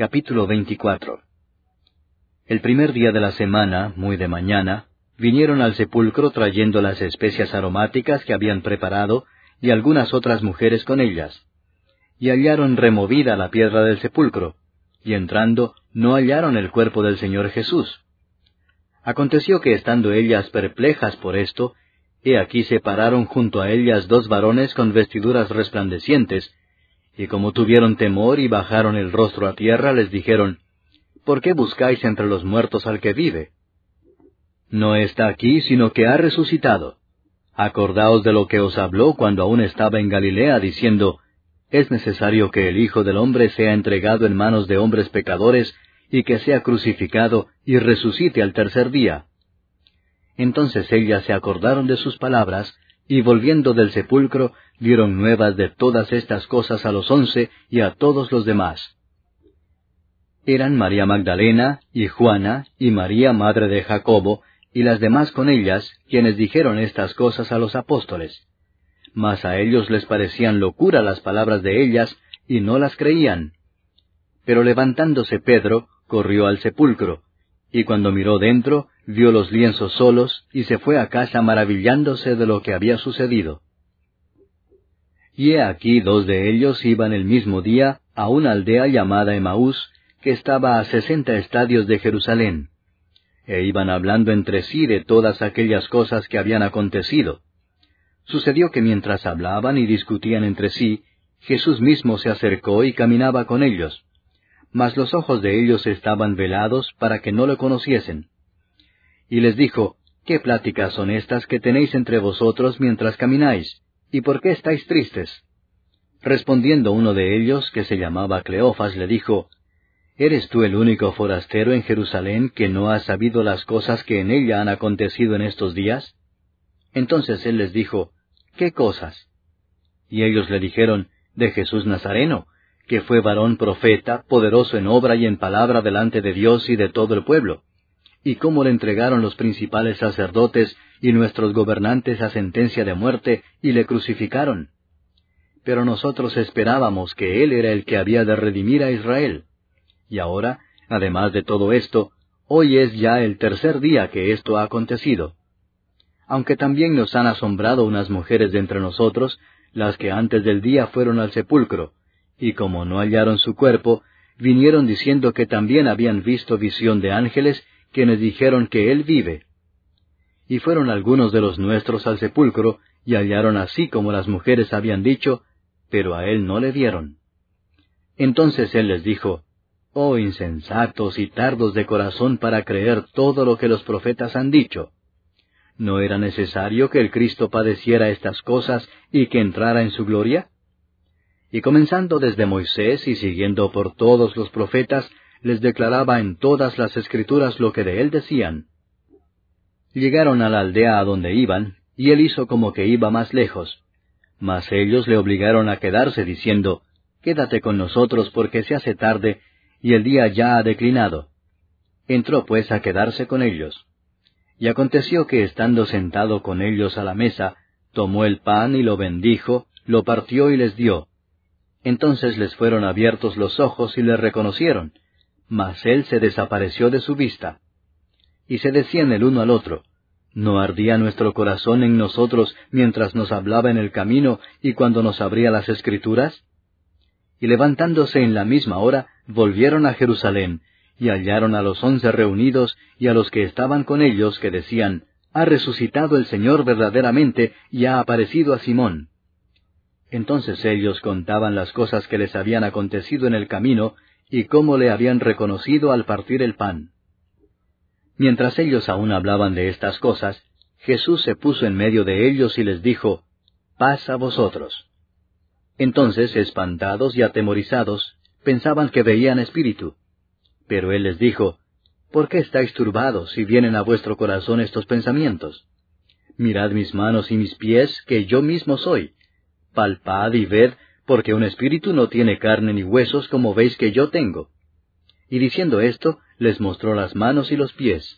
Capítulo 24. El primer día de la semana, muy de mañana, vinieron al sepulcro trayendo las especias aromáticas que habían preparado y algunas otras mujeres con ellas. Y hallaron removida la piedra del sepulcro, y entrando no hallaron el cuerpo del Señor Jesús. Aconteció que estando ellas perplejas por esto, he aquí se pararon junto a ellas dos varones con vestiduras resplandecientes, y como tuvieron temor y bajaron el rostro a tierra, les dijeron, ¿por qué buscáis entre los muertos al que vive? No está aquí, sino que ha resucitado. Acordaos de lo que os habló cuando aún estaba en Galilea, diciendo, es necesario que el Hijo del Hombre sea entregado en manos de hombres pecadores, y que sea crucificado, y resucite al tercer día. Entonces ellas se acordaron de sus palabras, y volviendo del sepulcro, dieron nuevas de todas estas cosas a los 11 y a todos los demás. Eran María Magdalena, y Juana, y María madre de Jacobo, y las demás con ellas, quienes dijeron estas cosas a los apóstoles. Mas a ellos les parecían locura las palabras de ellas, y no las creían. Pero levantándose Pedro, corrió al sepulcro, y cuando miró dentro, vio los lienzos solos, y se fue a casa maravillándose de lo que había sucedido. Y he aquí dos de ellos iban el mismo día a una aldea llamada Emaús, que estaba a 60 estadios de Jerusalén, e iban hablando entre sí de todas aquellas cosas que habían acontecido. Sucedió que mientras hablaban y discutían entre sí, Jesús mismo se acercó y caminaba con ellos, mas los ojos de ellos estaban velados para que no lo conociesen. Y les dijo, ¿qué pláticas son estas que tenéis entre vosotros mientras camináis? ¿Y por qué estáis tristes? Respondiendo uno de ellos, que se llamaba Cleofas, le dijo, ¿eres tú el único forastero en Jerusalén que no has sabido las cosas que en ella han acontecido en estos días? Entonces él les dijo, ¿qué cosas? Y ellos le dijeron, de Jesús Nazareno, que fue varón profeta, poderoso en obra y en palabra delante de Dios y de todo el pueblo, y cómo le entregaron los principales sacerdotes y nuestros gobernantes a sentencia de muerte, y le crucificaron. Pero nosotros esperábamos que él era el que había de redimir a Israel. Y ahora, además de todo esto, hoy es ya el tercer día que esto ha acontecido. Aunque también nos han asombrado unas mujeres de entre nosotros, las que antes del día fueron al sepulcro, y como no hallaron su cuerpo, vinieron diciendo que también habían visto visión de ángeles, quienes dijeron que él vive. Y fueron algunos de los nuestros al sepulcro, y hallaron así como las mujeres habían dicho, pero a él no le vieron. Entonces él les dijo, oh insensatos y tardos de corazón para creer todo lo que los profetas han dicho. ¿No era necesario que el Cristo padeciera estas cosas y que entrara en su gloria? Y comenzando desde Moisés y siguiendo por todos los profetas, les declaraba en todas las Escrituras lo que de él decían. Llegaron a la aldea a donde iban, y él hizo como que iba más lejos. Mas ellos le obligaron a quedarse, diciendo, quédate con nosotros porque se hace tarde, y el día ya ha declinado. Entró pues a quedarse con ellos. Y aconteció que estando sentado con ellos a la mesa, tomó el pan y lo bendijo, lo partió y les dio. Entonces les fueron abiertos los ojos y le reconocieron, mas él se desapareció de su vista. Y se decían el uno al otro, ¿no ardía nuestro corazón en nosotros mientras nos hablaba en el camino y cuando nos abría las Escrituras? Y levantándose en la misma hora, volvieron a Jerusalén, y hallaron a los 11 reunidos, y a los que estaban con ellos, que decían, ha resucitado el Señor verdaderamente, y ha aparecido a Simón. Entonces ellos contaban las cosas que les habían acontecido en el camino, y cómo le habían reconocido al partir el pan. Mientras ellos aún hablaban de estas cosas, Jesús se puso en medio de ellos y les dijo, paz a vosotros. Entonces, espantados y atemorizados, pensaban que veían espíritu. Pero él les dijo, ¿por qué estáis turbados si vienen a vuestro corazón estos pensamientos? Mirad mis manos y mis pies, que yo mismo soy. Palpad y ved, porque un espíritu no tiene carne ni huesos como veis que yo tengo. Y diciendo esto, les mostró las manos y los pies.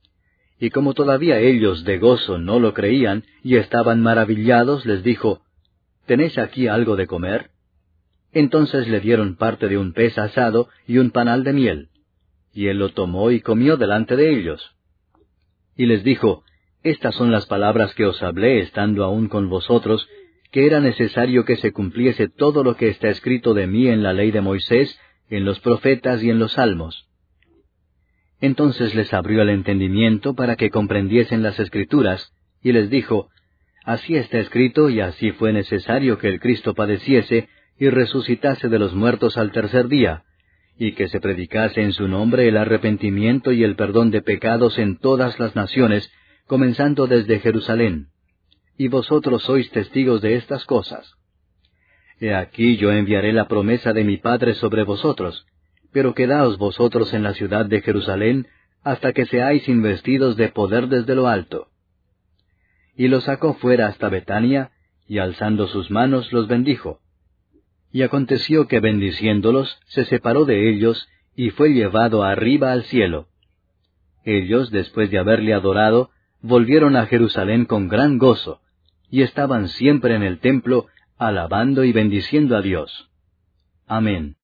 Y como todavía ellos de gozo no lo creían, y estaban maravillados, les dijo, ¿tenéis aquí algo de comer? Entonces le dieron parte de un pez asado y un panal de miel. Y él lo tomó y comió delante de ellos. Y les dijo, Estas son las palabras que os hablé estando aún con vosotros, que era necesario que se cumpliese todo lo que está escrito de mí en la ley de Moisés, en los profetas y en los salmos. Entonces les abrió el entendimiento para que comprendiesen las Escrituras, y les dijo, Así está escrito y así fue necesario que el Cristo padeciese y resucitase de los muertos al tercer día, y que se predicase en su nombre el arrepentimiento y el perdón de pecados en todas las naciones, comenzando desde Jerusalén. Y vosotros sois testigos de estas cosas. He aquí yo enviaré la promesa de mi Padre sobre vosotros, pero quedaos vosotros en la ciudad de Jerusalén hasta que seáis investidos de poder desde lo alto. Y los sacó fuera hasta Betania, y alzando sus manos los bendijo. Y aconteció que bendiciéndolos, se separó de ellos, y fue llevado arriba al cielo. Ellos, después de haberle adorado, volvieron a Jerusalén con gran gozo, y estaban siempre en el templo, alabando y bendiciendo a Dios. Amén.